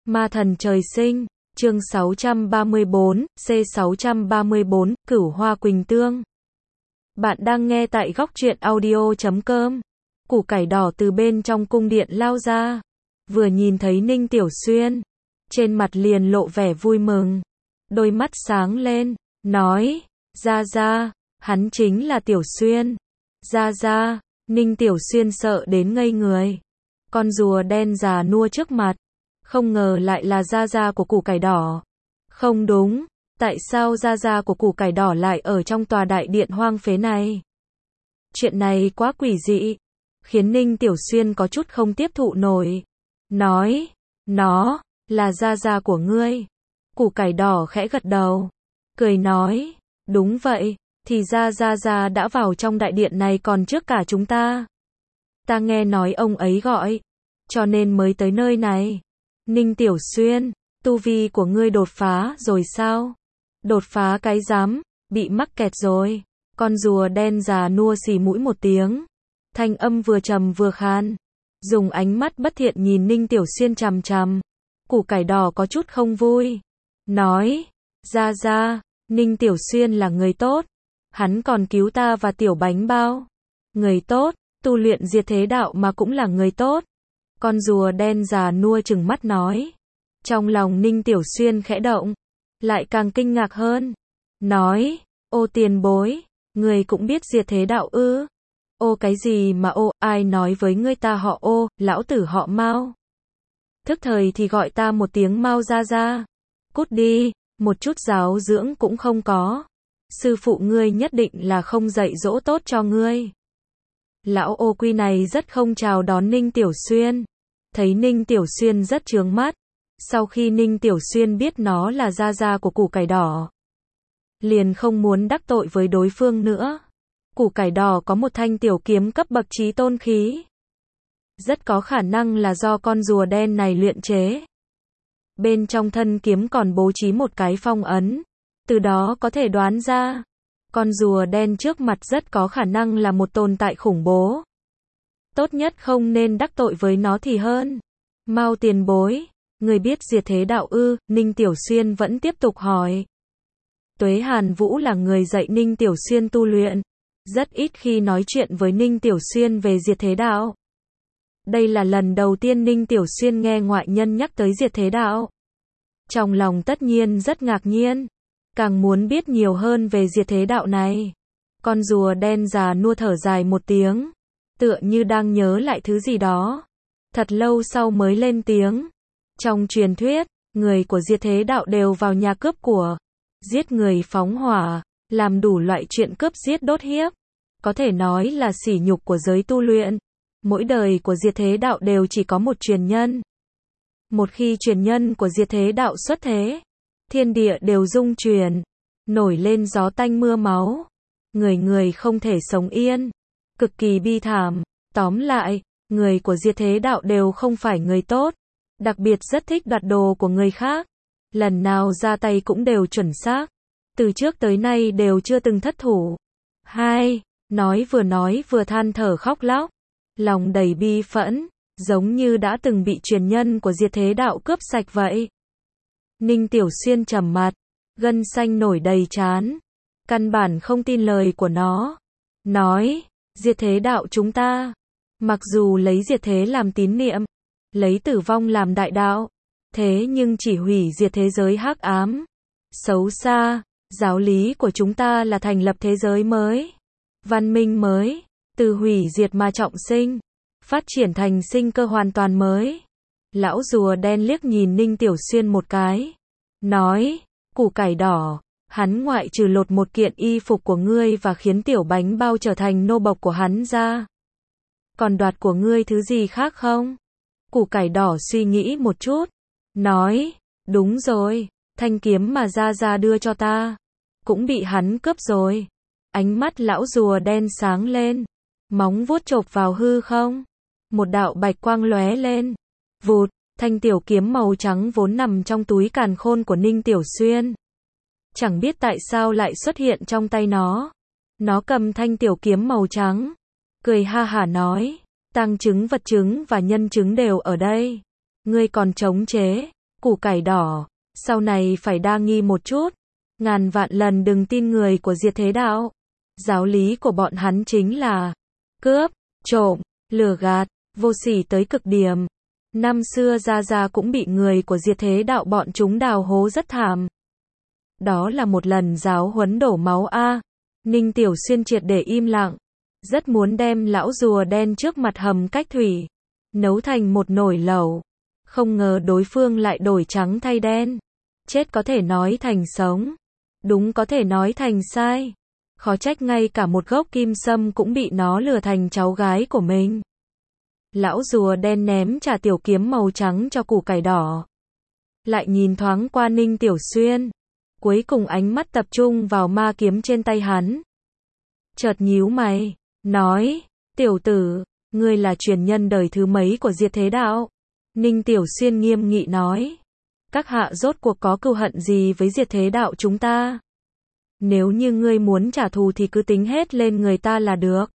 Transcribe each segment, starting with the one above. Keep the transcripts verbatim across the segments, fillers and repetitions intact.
Ma thần trời sinh, chương sáu trăm ba mươi bốn, C sáu trăm ba mươi bốn, Cửu Hoa Quỳnh Tương. Bạn đang nghe tại góc truyện audio chấm com. Củ cải đỏ từ bên trong cung điện lao ra, vừa nhìn thấy Ninh Tiểu Xuyên, trên mặt liền lộ vẻ vui mừng, đôi mắt sáng lên, nói, ra ra, hắn chính là Tiểu Xuyên. Ra ra, Ninh Tiểu Xuyên sợ đến ngây người, con rùa đen già nua trước mặt, không ngờ lại là gia gia của củ cải đỏ. Không đúng, tại sao gia gia của củ cải đỏ lại ở trong tòa đại điện hoang phế này? Chuyện này quá quỷ dị, khiến Ninh Tiểu Xuyên có chút không tiếp thụ nổi. Nói, nó, là gia gia của ngươi. Củ cải đỏ khẽ gật đầu, cười nói, đúng vậy, thì ra gia gia đã vào trong đại điện này còn trước cả chúng ta. Ta nghe nói ông ấy gọi, cho nên mới tới nơi này. Ninh Tiểu Xuyên, tu vi của ngươi đột phá rồi sao? Đột phá cái rắm, bị mắc kẹt rồi. Con rùa đen già nua xì mũi một tiếng, thanh âm vừa trầm vừa khan, dùng ánh mắt bất thiện nhìn Ninh Tiểu Xuyên chằm chằm. Củ cải đỏ có chút không vui, nói, ra ra, Ninh Tiểu Xuyên là người tốt, hắn còn cứu ta và Tiểu Bánh Bao. Người tốt, tu luyện diệt thế đạo mà cũng là người tốt. Con rùa đen già nua trừng mắt nói. Trong lòng Ninh Tiểu Xuyên khẽ động, lại càng kinh ngạc hơn. Nói, ô tiền bối, người cũng biết diệt thế đạo ư? Ô cái gì mà ô, ai nói với ngươi ta họ ô, lão tử họ Mao. Thức thời thì gọi ta một tiếng Mao ra ra. Cút đi, một chút giáo dưỡng cũng không có. Sư phụ ngươi nhất định là không dạy dỗ tốt cho ngươi. Lão ô quy này rất không chào đón Ninh Tiểu Xuyên. Thấy Ninh Tiểu Xuyên rất chướng mắt. Sau khi Ninh Tiểu Xuyên biết nó là gia gia của củ cải đỏ, liền không muốn đắc tội với đối phương nữa. Củ cải đỏ có một thanh tiểu kiếm cấp bậc chí tôn khí, rất có khả năng là do con rùa đen này luyện chế. Bên trong thân kiếm còn bố trí một cái phong ấn, từ đó có thể đoán ra, con rùa đen trước mặt rất có khả năng là một tồn tại khủng bố. Tốt nhất không nên đắc tội với nó thì hơn. Mao tiền bối, người biết diệt thế đạo ư? Ninh Tiểu Xuyên vẫn tiếp tục hỏi. Tuế Hàn Vũ là người dạy Ninh Tiểu Xuyên tu luyện, rất ít khi nói chuyện với Ninh Tiểu Xuyên về diệt thế đạo. Đây là lần đầu tiên Ninh Tiểu Xuyên nghe ngoại nhân nhắc tới diệt thế đạo. Trong lòng tất nhiên rất ngạc nhiên, càng muốn biết nhiều hơn về diệt thế đạo này. Con rùa đen già nua thở dài một tiếng, tựa như đang nhớ lại thứ gì đó. Thật lâu sau mới lên tiếng. Trong truyền thuyết, người của diệt thế đạo đều vào nhà cướp của, giết người phóng hỏa, làm đủ loại chuyện cướp giết đốt hiếp. Có thể nói là sỉ nhục của giới tu luyện. Mỗi đời của diệt thế đạo đều chỉ có một truyền nhân. Một khi truyền nhân của diệt thế đạo xuất thế, thiên địa đều rung chuyển, nổi lên gió tanh mưa máu. Người người không thể sống yên, cực kỳ bi thảm. Tóm lại, người của diệt thế đạo đều không phải người tốt, đặc biệt rất thích đoạt đồ của người khác. Lần nào ra tay cũng đều chuẩn xác, từ trước tới nay đều chưa từng thất thủ. Hai, nói vừa nói vừa than thở khóc lóc, lòng đầy bi phẫn, giống như đã từng bị truyền nhân của diệt thế đạo cướp sạch vậy. Ninh Tiểu Xuyên trầm mặt, gân xanh nổi đầy trán, căn bản không tin lời của nó. Nói, diệt thế đạo chúng ta, mặc dù lấy diệt thế làm tín niệm, lấy tử vong làm đại đạo, thế nhưng chỉ hủy diệt thế giới hắc ám, xấu xa. Giáo lý của chúng ta là thành lập thế giới mới, văn minh mới, từ hủy diệt mà trọng sinh, phát triển thành sinh cơ hoàn toàn mới. Lão rùa đen liếc nhìn Ninh Tiểu Xuyên một cái, nói, củ cải đỏ, hắn ngoại trừ lột một kiện y phục của ngươi và khiến Tiểu Bánh Bao trở thành nô bộc của hắn ra, còn đoạt của ngươi thứ gì khác không? Củ cải đỏ suy nghĩ một chút, nói, đúng rồi, thanh kiếm mà gia gia đưa cho ta, cũng bị hắn cướp rồi. Ánh mắt lão rùa đen sáng lên, móng vuốt chộp vào hư không, một đạo bạch quang lóe lên, vụt, thanh tiểu kiếm màu trắng vốn nằm trong túi càn khôn của Ninh Tiểu Xuyên, chẳng biết tại sao lại xuất hiện trong tay nó. Nó cầm thanh tiểu kiếm màu trắng, cười ha hả nói, tăng chứng vật chứng và nhân chứng đều ở đây, ngươi còn chống chế, Củ cải đỏ, sau này phải đa nghi một chút. Ngàn vạn lần đừng tin người của Diệt Thế Đạo. Giáo lý của bọn hắn chính là cướp, trộm, lừa gạt, vô sỉ tới cực điểm. Năm xưa Gia Gia cũng bị người của Diệt Thế Đạo bọn chúng đào hố rất thảm. Đó là một lần giáo huấn đổ máu a. Ninh Tiểu Xuyên triệt để im lặng. Rất muốn đem lão rùa đen trước mặt hầm cách thủy, nấu thành một nồi lẩu. Không ngờ đối phương lại đổi trắng thay đen. Chết có thể nói thành sống. Đúng có thể nói thành sai. Khó trách ngay cả một gốc kim sâm cũng bị nó lừa thành cháu gái của mình. Lão rùa đen ném trả tiểu kiếm màu trắng cho củ cải đỏ. Lại nhìn thoáng qua Ninh Tiểu Xuyên. Cuối cùng ánh mắt tập trung vào ma kiếm trên tay hắn. Chợt nhíu mày, nói, tiểu tử, ngươi là truyền nhân đời thứ mấy của Diệt Thế Đạo? Ninh Tiểu Xuyên nghiêm nghị nói, các hạ rốt cuộc có cừu hận gì với Diệt Thế Đạo chúng ta? Nếu như ngươi muốn trả thù thì cứ tính hết lên người ta là được.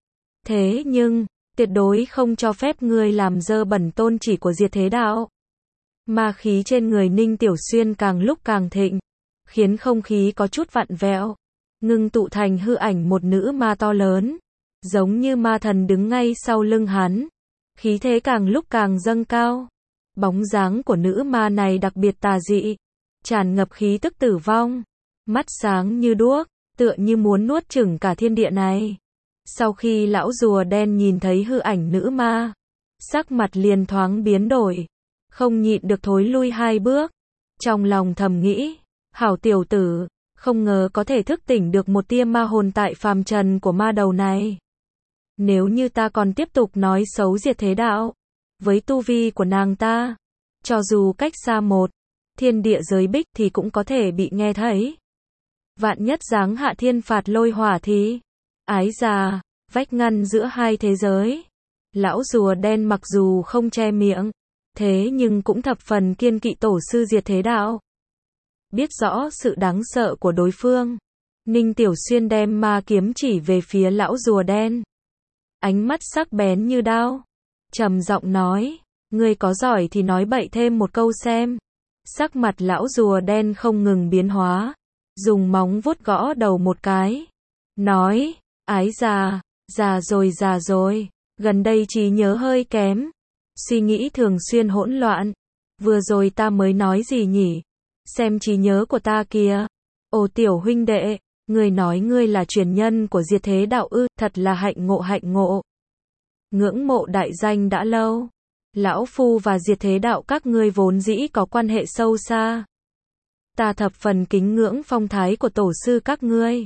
Thế nhưng, tuyệt đối không cho phép ngươi làm dơ bẩn tôn chỉ của Diệt Thế Đạo. Ma khí trên người Ninh Tiểu Xuyên càng lúc càng thịnh, khiến không khí có chút vặn vẹo, ngưng tụ thành hư ảnh một nữ ma to lớn, giống như ma thần đứng ngay sau lưng hắn. Khí thế càng lúc càng dâng cao. Bóng dáng của nữ ma này đặc biệt tà dị, tràn ngập khí tức tử vong, mắt sáng như đuốc, tựa như muốn nuốt chửng cả thiên địa này. Sau khi lão rùa đen nhìn thấy hư ảnh nữ ma, sắc mặt liền thoáng biến đổi, không nhịn được thối lui hai bước. Trong lòng thầm nghĩ, hảo tiểu tử, không ngờ có thể thức tỉnh được một tia ma hồn tại phàm trần của ma đầu này. Nếu như ta còn tiếp tục nói xấu Diệt Thế Đạo, với tu vi của nàng ta, cho dù cách xa một thiên địa giới bích thì cũng có thể bị nghe thấy. Vạn nhất giáng hạ thiên phạt lôi hỏa thì, ái già, vách ngăn giữa hai thế giới. Lão rùa đen mặc dù không che miệng, thế nhưng cũng thập phần kiêng kỵ tổ sư Diệt Thế Đạo. Biết rõ sự đáng sợ của đối phương, Ninh Tiểu Xuyên đem ma kiếm chỉ về phía lão rùa đen. Ánh mắt sắc bén như đao, trầm giọng nói, ngươi có giỏi thì nói bậy thêm một câu xem. Sắc mặt lão rùa đen không ngừng biến hóa, dùng móng vuốt gõ đầu một cái, nói, ái già, già rồi già rồi, gần đây trí nhớ hơi kém, suy nghĩ thường xuyên hỗn loạn. Vừa rồi ta mới nói gì nhỉ? Xem trí nhớ của ta kìa. Ồ tiểu huynh đệ, ngươi nói ngươi là truyền nhân của Diệt Thế Đạo ư, thật là hạnh ngộ hạnh ngộ. Ngưỡng mộ đại danh đã lâu. Lão Phu và Diệt Thế Đạo các ngươi vốn dĩ có quan hệ sâu xa. Ta thập phần kính ngưỡng phong thái của tổ sư các ngươi.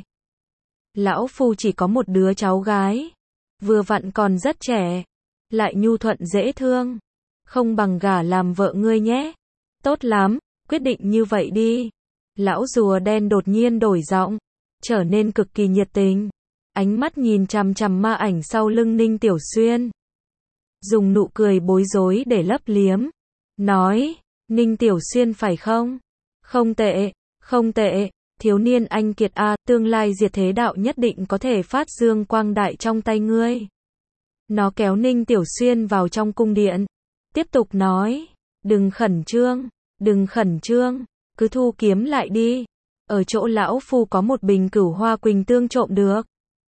Lão Phu chỉ có một đứa cháu gái, vừa vặn còn rất trẻ, lại nhu thuận dễ thương, không bằng gả làm vợ ngươi nhé. Tốt lắm, quyết định như vậy đi. Lão rùa đen đột nhiên đổi giọng, trở nên cực kỳ nhiệt tình, ánh mắt nhìn chằm chằm ma ảnh sau lưng Ninh Tiểu Xuyên, dùng nụ cười bối rối để lấp liếm, nói, Ninh Tiểu Xuyên phải không? Không tệ, không tệ, thiếu niên anh kiệt a, tương lai Diệt Thế Đạo nhất định có thể phát dương quang đại trong tay ngươi. Nó kéo Ninh Tiểu Xuyên vào trong cung điện, tiếp tục nói, đừng khẩn trương, đừng khẩn trương, cứ thu kiếm lại đi. Ở chỗ lão Phu có một bình cửu hoa quỳnh tương trộm được.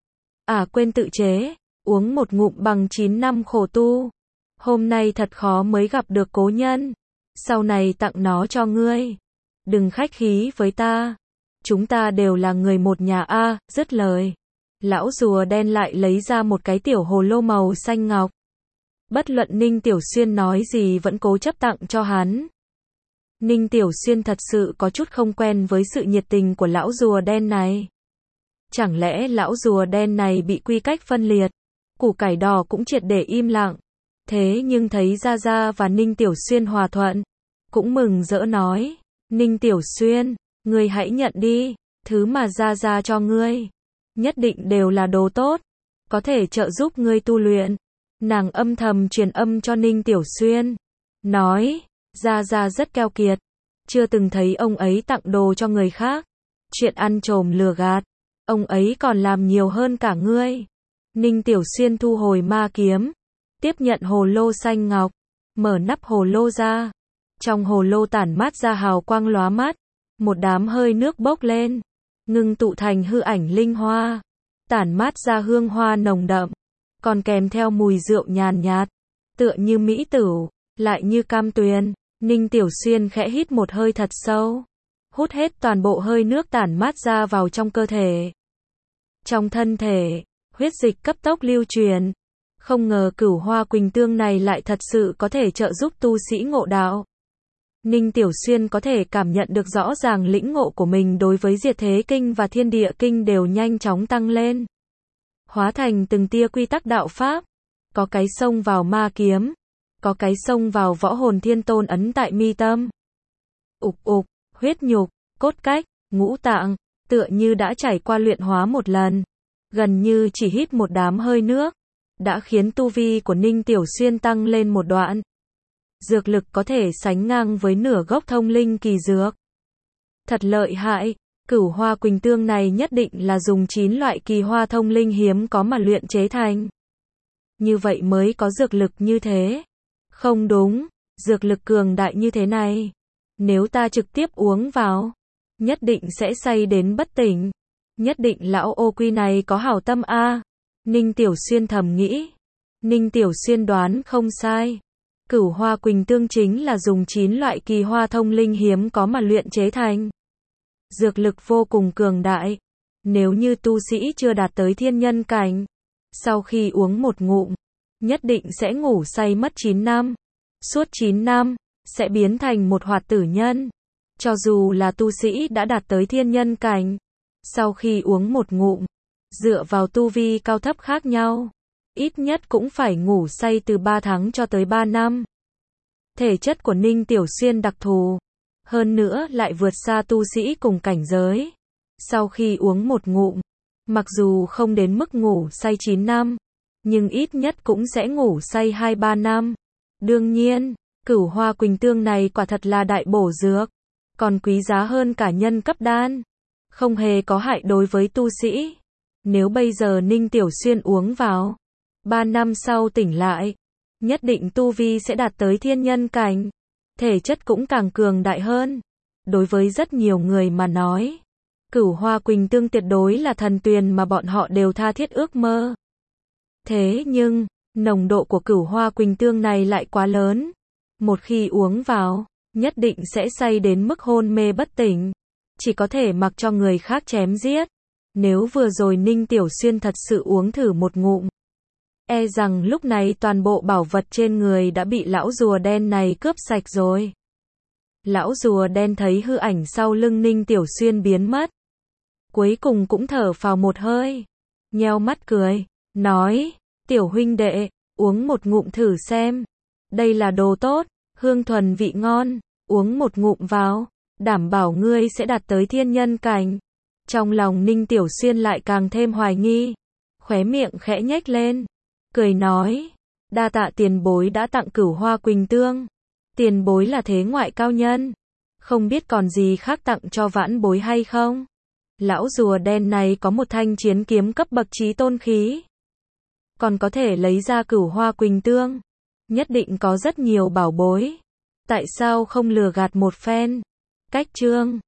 À quên tự chế, uống một ngụm bằng chín năm khổ tu. Hôm nay thật khó mới gặp được cố nhân, sau này tặng nó cho ngươi. Đừng khách khí với ta, chúng ta đều là người một nhà a. À, dứt lời, lão rùa đen lại lấy ra một cái tiểu hồ lô màu xanh ngọc. Bất luận Ninh Tiểu Xuyên nói gì vẫn cố chấp tặng cho hắn. Ninh Tiểu Xuyên thật sự có chút không quen với sự nhiệt tình của lão rùa đen này. Chẳng lẽ lão rùa đen này bị quy cách phân liệt? Củ cải đỏ cũng triệt để im lặng. Thế nhưng thấy Gia Gia và Ninh Tiểu Xuyên hòa thuận, cũng mừng rỡ nói, Ninh Tiểu Xuyên, ngươi hãy nhận đi, thứ mà Gia Gia cho ngươi, nhất định đều là đồ tốt, có thể trợ giúp ngươi tu luyện. Nàng âm thầm truyền âm cho Ninh Tiểu Xuyên, nói, Gia Gia rất keo kiệt, chưa từng thấy ông ấy tặng đồ cho người khác. Chuyện ăn trộm lừa gạt, ông ấy còn làm nhiều hơn cả ngươi. Ninh Tiểu Xuyên thu hồi ma kiếm, tiếp nhận hồ lô xanh ngọc, mở nắp hồ lô ra, Trong hồ lô tản mát ra hào quang lóa mắt, một đám hơi nước bốc lên, ngưng tụ thành hư ảnh linh hoa, tản mát ra hương hoa nồng đậm, còn kèm theo mùi rượu nhàn nhạt, tựa như mỹ tửu, lại như cam tuyền. Ninh Tiểu Xuyên khẽ hít một hơi thật sâu, hút hết toàn bộ hơi nước tản mát ra vào trong cơ thể. Trong thân thể, huyết dịch cấp tốc lưu truyền. Không ngờ Cửu Hoa Quỳnh Tương này lại thật sự có thể trợ giúp tu sĩ ngộ đạo. Ninh Tiểu Xuyên có thể cảm nhận được rõ ràng lĩnh ngộ của mình đối với Diệt Thế Kinh và Thiên Địa Kinh đều nhanh chóng tăng lên. Hóa thành từng tia quy tắc đạo pháp, có cái xông vào ma kiếm, có cái xông vào võ hồn thiên tôn ấn tại mi tâm. Ục ục, huyết nhục, cốt cách, ngũ tạng, tựa như đã trải qua luyện hóa một lần. Gần như chỉ hít một đám hơi nước, đã khiến tu vi của Ninh Tiểu Xuyên tăng lên một đoạn. Dược lực có thể sánh ngang với nửa gốc thông linh kỳ dược. Thật lợi hại, Cửu Hoa Quỳnh Tương này nhất định là dùng chín loại kỳ hoa thông linh hiếm có mà luyện chế thành. Như vậy mới có dược lực như thế. Không đúng, dược lực cường đại như thế này, nếu ta trực tiếp uống vào, nhất định sẽ say đến bất tỉnh. Nhất định lão ô quy này có hảo tâm a. Ninh Tiểu Xuyên thầm nghĩ. Ninh Tiểu Xuyên đoán không sai. Cửu Hoa Quỳnh Tương chính là dùng chín loại kỳ hoa thông linh hiếm có mà luyện chế thành. Dược lực vô cùng cường đại. Nếu như tu sĩ chưa đạt tới thiên nhân cảnh, sau khi uống một ngụm, nhất định sẽ ngủ say mất chín năm. Suốt chín năm, sẽ biến thành một hoạt tử nhân. Cho dù là tu sĩ đã đạt tới thiên nhân cảnh, sau khi uống một ngụm, dựa vào tu vi cao thấp khác nhau, ít nhất cũng phải ngủ say từ ba tháng cho tới ba năm. Thể chất của Ninh Tiểu Xuyên đặc thù, hơn nữa lại vượt xa tu sĩ cùng cảnh giới. Sau khi uống một ngụm, mặc dù không đến mức ngủ say chín năm, nhưng ít nhất cũng sẽ ngủ say hai ba năm. Đương nhiên, Cửu Hoa Quỳnh Tương này quả thật là đại bổ dược, còn quý giá hơn cả nhân cấp đan, không hề có hại đối với tu sĩ. Nếu bây giờ Ninh Tiểu Xuyên uống vào, ba năm sau tỉnh lại, nhất định tu vi sẽ đạt tới thiên nhân cảnh, thể chất cũng càng cường đại hơn. Đối với rất nhiều người mà nói, Cửu Hoa Quỳnh Tương tuyệt đối là thần tuyền mà bọn họ đều tha thiết ước mơ. Thế nhưng, nồng độ của Cửu Hoa Quỳnh Tương này lại quá lớn. Một khi uống vào, nhất định sẽ say đến mức hôn mê bất tỉnh, chỉ có thể mặc cho người khác chém giết. Nếu vừa rồi Ninh Tiểu Xuyên thật sự uống thử một ngụm, e rằng lúc này toàn bộ bảo vật trên người đã bị lão rùa đen này cướp sạch rồi. Lão rùa đen thấy hư ảnh sau lưng Ninh Tiểu Xuyên biến mất, cuối cùng cũng thở phào một hơi, nheo mắt cười, nói, tiểu huynh đệ, uống một ngụm thử xem. Đây là đồ tốt, hương thuần vị ngon, uống một ngụm vào, đảm bảo ngươi sẽ đạt tới thiên nhân cảnh. Trong lòng Ninh Tiểu Xuyên lại càng thêm hoài nghi, khóe miệng khẽ nhếch lên, cười nói, đa tạ tiền bối đã tặng Cửu Hoa Quỳnh Tương. Tiền bối là thế ngoại cao nhân, không biết còn gì khác tặng cho vãn bối hay không? Lão rùa đen này có một thanh chiến kiếm cấp bậc chí tôn khí, còn có thể lấy ra Cửu Hoa Quỳnh Tương, nhất định có rất nhiều bảo bối. Tại sao không lừa gạt một phen? Cách chương